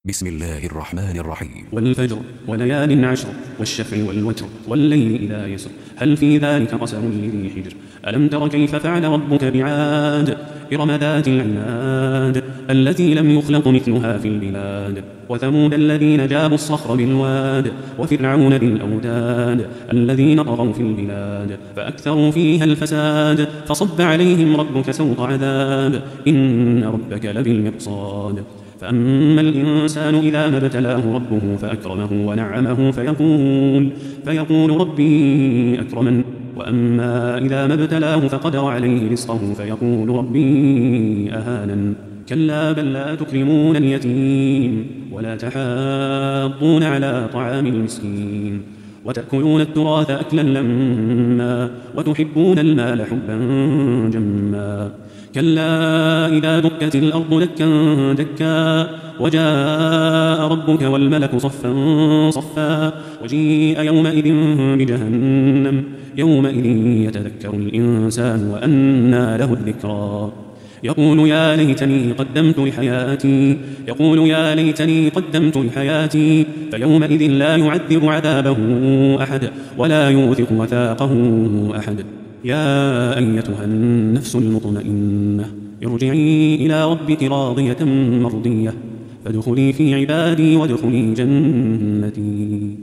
بسم الله الرحمن الرحيم. والفجر وليال عشر والشفع والوتر والليل إذا يسر هل في ذلك قسم لذي حجر ألم تر كيف فعل ربك بعاد إرم ذات العماد التي لم يخلق مثلها في البلاد وثمود الذين جابوا الصخر بالواد وفرعون ذي الأوتاد الذين طغوا في البلاد فأكثروا فيها الفساد فصب عليهم ربك سوط عذاب إن ربك لبالمرصاد فأما الإنسان إذا ما ابتلاه ربه فأكرمه ونعمه فيقول ربي أكرمن وأما إذا ما ابتلاه فقدر عليه رزقه فيقول ربي أهانن كلا بل لا تكرمون اليتيم ولا تحاضون على طعام المسكين وتأكلون التراث أكلا لما وتحبون المال حبا جما كلا إذا دكت الأرض دكا دكا وجاء ربك والملك صفا صفا وجيء يومئذ بجهنم يومئذ يتذكر الإنسان وأنى له الذكرى يقول يا ليتني قدمت لحياتي فيومئذ لا يعذب عذابه أحد ولا يوثق وثاقه أحد يا أيتها النفس المطمئنة ارجعي إلى ربك راضية مرضية فادخلي في عبادي وادخلي جنتي.